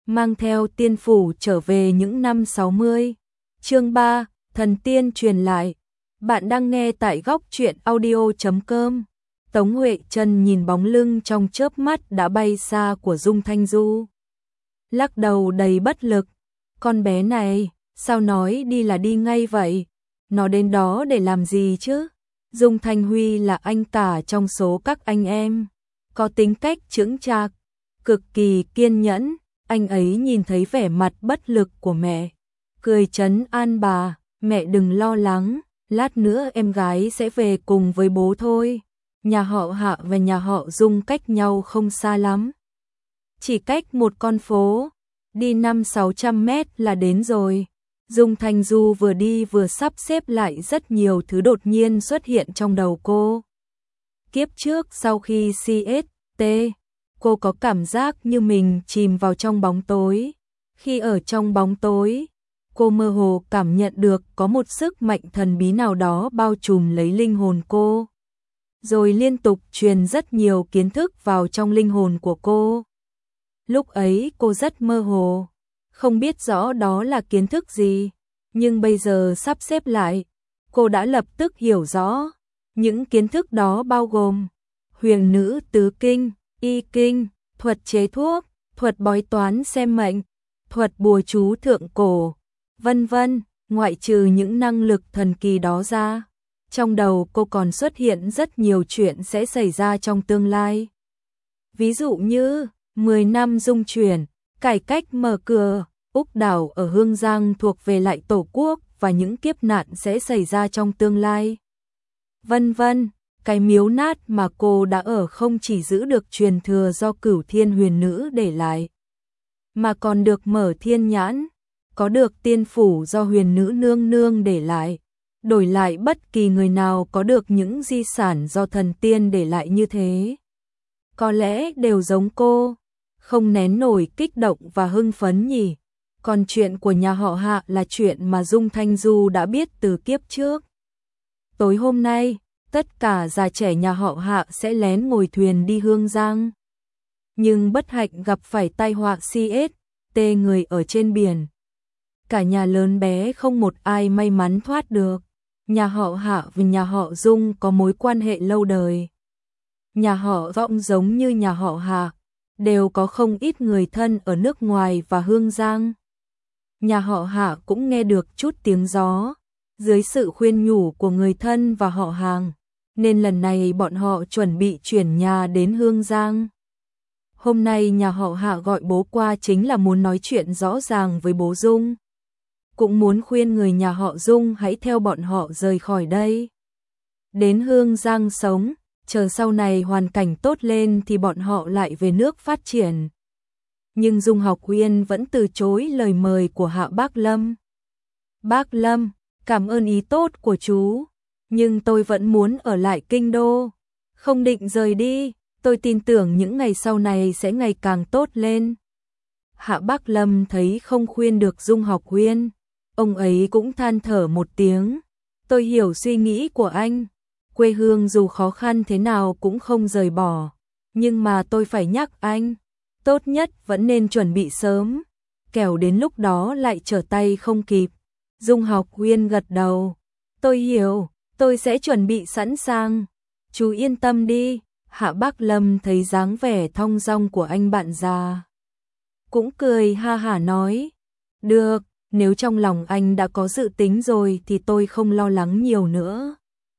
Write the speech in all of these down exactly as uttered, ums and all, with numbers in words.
mang theo tiên phủ trở về những năm sáu mươi. Chương ba, Thần Tiên truyền lại. Bạn đang nghe tại góc truyện audio chấm com. Tống Huệ Trân nhìn bóng lưng trong chớp mắt đã bay xa của Dung Thanh Du. Lắc đầu đầy bất lực. Con bé này, sao nói đi là đi ngay vậy? Nó đến đó để làm gì chứ? Dung Thanh Huy là anh cả trong số các anh em. Có tính cách chững chạc, cực kỳ kiên nhẫn. Anh ấy nhìn thấy vẻ mặt bất lực của mẹ, cười trấn an bà, mẹ đừng lo lắng, lát nữa em gái sẽ về cùng với bố thôi. Nhà họ Hạ và nhà họ Dung cách nhau không xa lắm. Chỉ cách một con phố, đi năm sáu trăm mét là đến rồi. Dung Thanh Du vừa đi vừa sắp xếp lại rất nhiều thứ đột nhiên xuất hiện trong đầu cô. Kiếp trước sau khi xê ét tê, cô có cảm giác như mình chìm vào trong bóng tối. Khi ở trong bóng tối, cô mơ hồ cảm nhận được có một sức mạnh thần bí nào đó bao trùm lấy linh hồn cô. Rồi liên tục truyền rất nhiều kiến thức vào trong linh hồn của cô. Lúc ấy cô rất mơ hồ, không biết rõ đó là kiến thức gì. Nhưng bây giờ sắp xếp lại, cô đã lập tức hiểu rõ. Những kiến thức đó bao gồm huyền nữ tứ kinh, y kinh, thuật chế thuốc, thuật bói toán xem mệnh, thuật bùa chú thượng cổ, vân vân. Ngoại trừ những năng lực thần kỳ đó ra, trong đầu cô còn xuất hiện rất nhiều chuyện sẽ xảy ra trong tương lai. Ví dụ như mười năm dung chuyển, cải cách mở cửa, Úc đảo ở Hương Giang thuộc về lại Tổ quốc và những kiếp nạn sẽ xảy ra trong tương lai. Vân vân, cái miếu nát mà cô đã ở không chỉ giữ được truyền thừa do Cửu Thiên Huyền Nữ để lại, mà còn được mở thiên nhãn, có được tiên phủ do Huyền Nữ nương nương để lại. Đổi lại bất kỳ người nào có được những di sản do thần tiên để lại như thế, có lẽ đều giống cô, không nén nổi kích động và hưng phấn nhỉ. Còn chuyện của nhà họ Hạ là chuyện mà Dung Thanh Du đã biết từ kiếp trước. Tối hôm nay, tất cả già trẻ nhà họ Hạ sẽ lén ngồi thuyền đi Hương Giang. Nhưng bất hạnh gặp phải tai họa xê ét tê người ở trên biển. Cả nhà lớn bé không một ai may mắn thoát được. Nhà họ Hạ và nhà họ Dung có mối quan hệ lâu đời. Nhà họ Vọng giống như nhà họ Hạ, đều có không ít người thân ở nước ngoài và Hương Giang. Nhà họ Hạ cũng nghe được chút tiếng gió, dưới sự khuyên nhủ của người thân và họ hàng, nên lần này bọn họ chuẩn bị chuyển nhà đến Hương Giang. Hôm nay nhà họ Hạ gọi bố qua chính là muốn nói chuyện rõ ràng với bố Dung. Cũng muốn khuyên người nhà họ Dung hãy theo bọn họ rời khỏi đây. Đến Hương Giang sống, chờ sau này hoàn cảnh tốt lên thì bọn họ lại về nước phát triển. Nhưng Dung Học Uyên vẫn từ chối lời mời của Hạ Bác Lâm. Bác Lâm, cảm ơn ý tốt của chú, nhưng tôi vẫn muốn ở lại kinh đô, không định rời đi, tôi tin tưởng những ngày sau này sẽ ngày càng tốt lên. Hạ Bác Lâm thấy không khuyên được Dung Học Uyên, ông ấy cũng than thở một tiếng, tôi hiểu suy nghĩ của anh, quê hương dù khó khăn thế nào cũng không rời bỏ, nhưng mà tôi phải nhắc anh, tốt nhất vẫn nên chuẩn bị sớm, kẻo đến lúc đó lại trở tay không kịp. Dung Học Uyên gật đầu, tôi hiểu, tôi sẽ chuẩn bị sẵn sàng, chú yên tâm đi. Hạ Bác Lâm thấy dáng vẻ thong dong của anh bạn già, cũng cười ha hả nói, được, nếu trong lòng anh đã có dự tính rồi thì tôi không lo lắng nhiều nữa.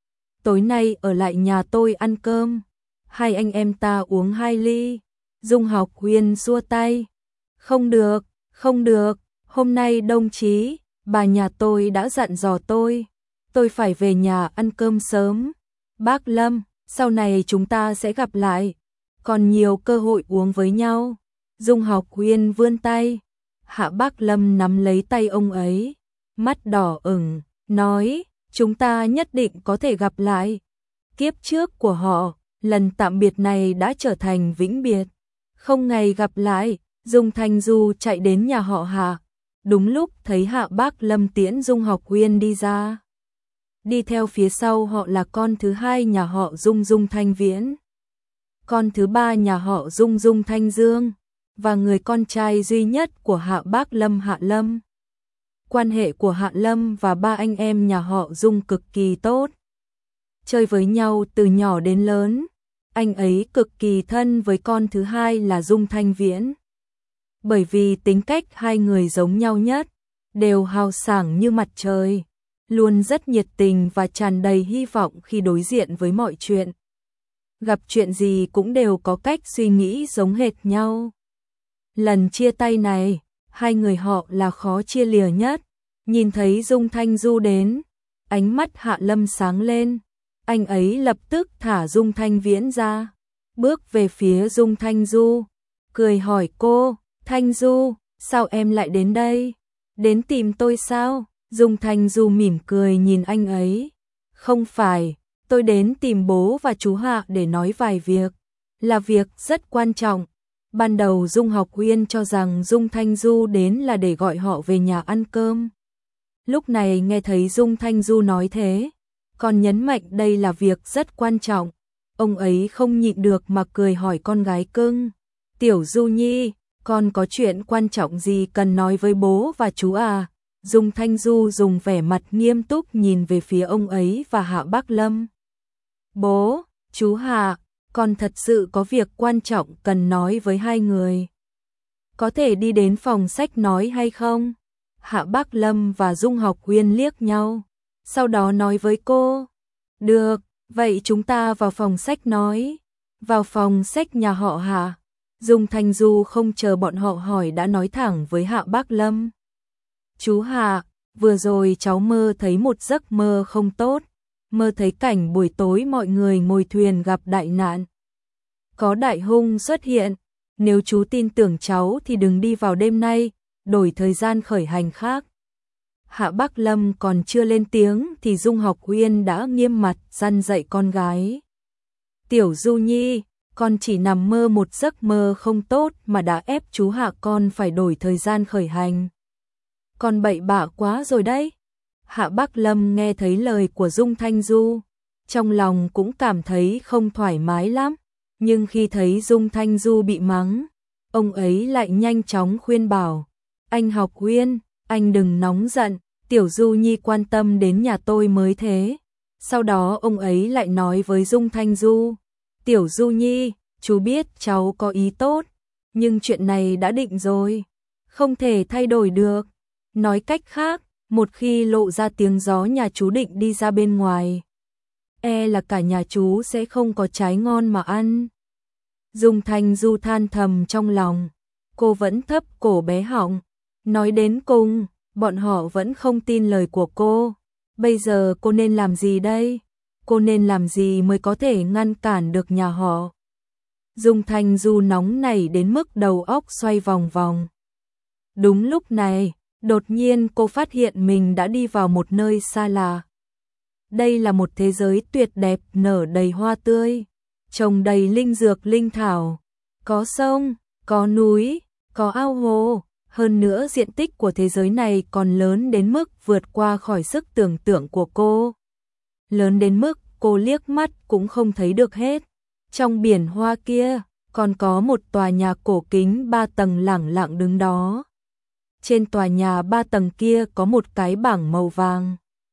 Tối nay ở lại nhà tôi ăn cơm, hai anh em ta uống hai ly. Dung Học Uyên xua tay, không được, không được, hôm nay đồng chí, bà nhà tôi đã dặn dò tôi, tôi phải về nhà ăn cơm sớm. Bác Lâm, sau này chúng ta sẽ gặp lại, còn nhiều cơ hội uống với nhau. Dung Học Uyên vươn tay, Hạ Bác Lâm nắm lấy tay ông ấy, mắt đỏ ửng, nói, chúng ta nhất định có thể gặp lại. Kiếp trước của họ, lần tạm biệt này đã trở thành vĩnh biệt, không ngày gặp lại. Dung Thanh Du chạy đến nhà họ Hạ, đúng lúc thấy Hạ Bác Lâm tiễn Dung Học Uyên đi ra. Đi theo phía sau họ là con thứ hai nhà họ Dung Dung Thanh Viễn, con thứ ba nhà họ Dung Dung Thanh Dương, và người con trai duy nhất của Hạ Bác Lâm Hạ Lâm. Quan hệ của Hạ Lâm và ba anh em nhà họ Dung cực kỳ tốt. Chơi với nhau từ nhỏ đến lớn, anh ấy cực kỳ thân với con thứ hai là Dung Thanh Viễn. Bởi vì tính cách hai người giống nhau nhất, đều hào sảng như mặt trời, luôn rất nhiệt tình và tràn đầy hy vọng khi đối diện với mọi chuyện. Gặp chuyện gì cũng đều có cách suy nghĩ giống hệt nhau. Lần chia tay này, hai người họ là khó chia lìa nhất. Nhìn thấy Dung Thanh Du đến, ánh mắt Hạ Lâm sáng lên. Anh ấy lập tức thả Dung Thanh Viễn ra, bước về phía Dung Thanh Du, cười hỏi cô, Thanh Du, sao em lại đến đây? Đến tìm tôi sao? Dung Thanh Du mỉm cười nhìn anh ấy. Không phải, tôi đến tìm bố và chú Hạ để nói vài việc, là việc rất quan trọng. Ban đầu Dung Học Uyên cho rằng Dung Thanh Du đến là để gọi họ về nhà ăn cơm. Lúc này nghe thấy Dung Thanh Du nói thế, còn nhấn mạnh đây là việc rất quan trọng, ông ấy không nhịn được mà cười hỏi con gái cưng, Tiểu Du Nhi, con có chuyện quan trọng gì cần nói với bố và chú à? Dung Thanh Du dùng vẻ mặt nghiêm túc nhìn về phía ông ấy và Hạ Bác Lâm. Bố, chú Hạ, con thật sự có việc quan trọng cần nói với hai người. Có thể đi đến phòng sách nói hay không? Hạ Bác Lâm và Dung Học Uyên liếc nhau, sau đó nói với cô. Được, vậy chúng ta vào phòng sách nói. Vào phòng sách nhà họ Hạ. Dung Thanh Du không chờ bọn họ hỏi đã nói thẳng với Hạ Bác Lâm. Chú Hạ, vừa rồi cháu mơ thấy một giấc mơ không tốt. Mơ thấy cảnh buổi tối mọi người ngồi thuyền gặp đại nạn. Có đại hung xuất hiện. Nếu chú tin tưởng cháu thì đừng đi vào đêm nay, đổi thời gian khởi hành khác. Hạ Bác Lâm còn chưa lên tiếng thì Dung Học Uyên đã nghiêm mặt răn dạy con gái. Tiểu Du Nhi, con chỉ nằm mơ một giấc mơ không tốt mà đã ép chú Hạ con phải đổi thời gian khởi hành. Con bậy bạ quá rồi đấy. Hạ Bác Lâm nghe thấy lời của Dung Thanh Du, trong lòng cũng cảm thấy không thoải mái lắm. Nhưng khi thấy Dung Thanh Du bị mắng, ông ấy lại nhanh chóng khuyên bảo. Anh Học Uyên, anh đừng nóng giận, Tiểu Du Nhi quan tâm đến nhà tôi mới thế. Sau đó ông ấy lại nói với Dung Thanh Du. Tiểu Du Nhi, chú biết cháu có ý tốt, nhưng chuyện này đã định rồi, không thể thay đổi được. Nói cách khác, một khi lộ ra tiếng gió nhà chú định đi ra bên ngoài, e là cả nhà chú sẽ không có trái ngon mà ăn. Dung Thanh Du than thầm trong lòng, cô vẫn thấp cổ bé họng, nói đến cùng, bọn họ vẫn không tin lời của cô. Bây giờ cô nên làm gì đây? Cô nên làm gì mới có thể ngăn cản được nhà họ? Dung Thanh Du nóng nảy đến mức đầu óc xoay vòng vòng. Đúng lúc này, đột nhiên cô phát hiện mình đã đi vào một nơi xa lạ. Đây là một thế giới tuyệt đẹp nở đầy hoa tươi, trồng đầy linh dược linh thảo, có sông, có núi, có ao hồ, hơn nữa diện tích của thế giới này còn lớn đến mức vượt qua khỏi sức tưởng tượng của cô. Lớn đến mức cô liếc mắt cũng không thấy được hết. Trong biển hoa kia, còn có một tòa nhà cổ kính ba tầng lẳng lặng đứng đó. Trên tòa nhà ba tầng kia có một cái bảng màu vàng.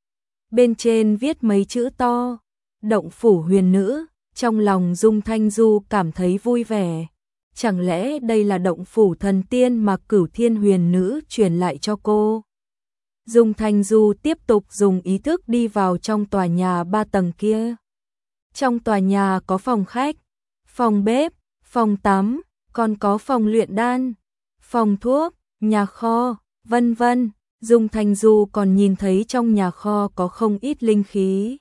Bên trên viết mấy chữ to, Động phủ huyền nữ. Trong lòng Dung Thanh Du cảm thấy vui vẻ. Chẳng lẽ đây là động phủ thần tiên mà Cửu Thiên huyền nữ truyền lại cho cô? Dung Thanh Du tiếp tục dùng ý thức đi vào trong tòa nhà ba tầng kia. Trong tòa nhà có phòng khách, phòng bếp, phòng tắm, còn có phòng luyện đan, phòng thuốc, nhà kho, vân vân. Dung Thanh Du còn nhìn thấy trong nhà kho có không ít linh khí.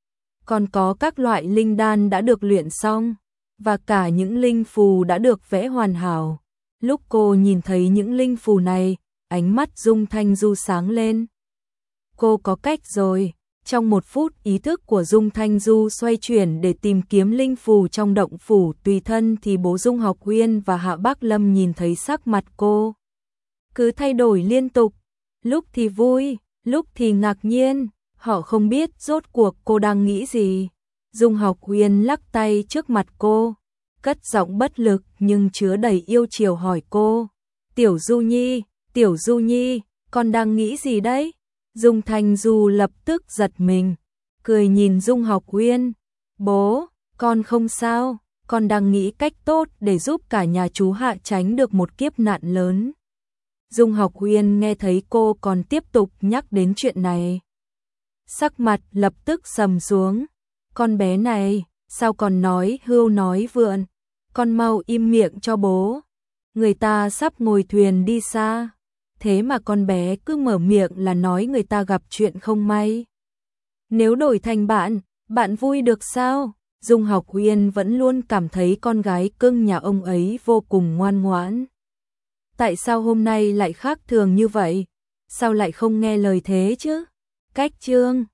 Còn có các loại linh đan đã được luyện xong, và cả những linh phù đã được vẽ hoàn hảo. Lúc cô nhìn thấy những linh phù này, ánh mắt Dung Thanh Du sáng lên. Cô có cách rồi. Trong một phút ý thức của Dung Thanh Du xoay chuyển để tìm kiếm linh phù trong động phủ tùy thân thì bố Dung Học Uyên và Hạ Bác Lâm nhìn thấy sắc mặt cô cứ thay đổi liên tục, lúc thì vui, lúc thì ngạc nhiên, họ không biết rốt cuộc cô đang nghĩ gì. Dung Học Uyên lắc tay trước mặt cô, cất giọng bất lực nhưng chứa đầy yêu chiều hỏi cô. Tiểu Du Nhi, Tiểu Du Nhi, con đang nghĩ gì đấy? Dung Thanh Du lập tức giật mình, cười nhìn Dung Học Uyên. Bố, con không sao, con đang nghĩ cách tốt để giúp cả nhà chú Hạ tránh được một kiếp nạn lớn. Dung Học Uyên nghe thấy cô còn tiếp tục nhắc đến chuyện này. Sắc mặt lập tức sầm xuống. Con bé này, sao còn nói hưu nói vượn, con mau im miệng cho bố. Người ta sắp ngồi thuyền đi xa, thế mà con bé cứ mở miệng là nói người ta gặp chuyện không may. Nếu đổi thành bạn, bạn vui được sao? Dung Học Uyên vẫn luôn cảm thấy con gái cưng nhà ông ấy vô cùng ngoan ngoãn. Tại sao hôm nay lại khác thường như vậy? Sao lại không nghe lời thế chứ? Cách chương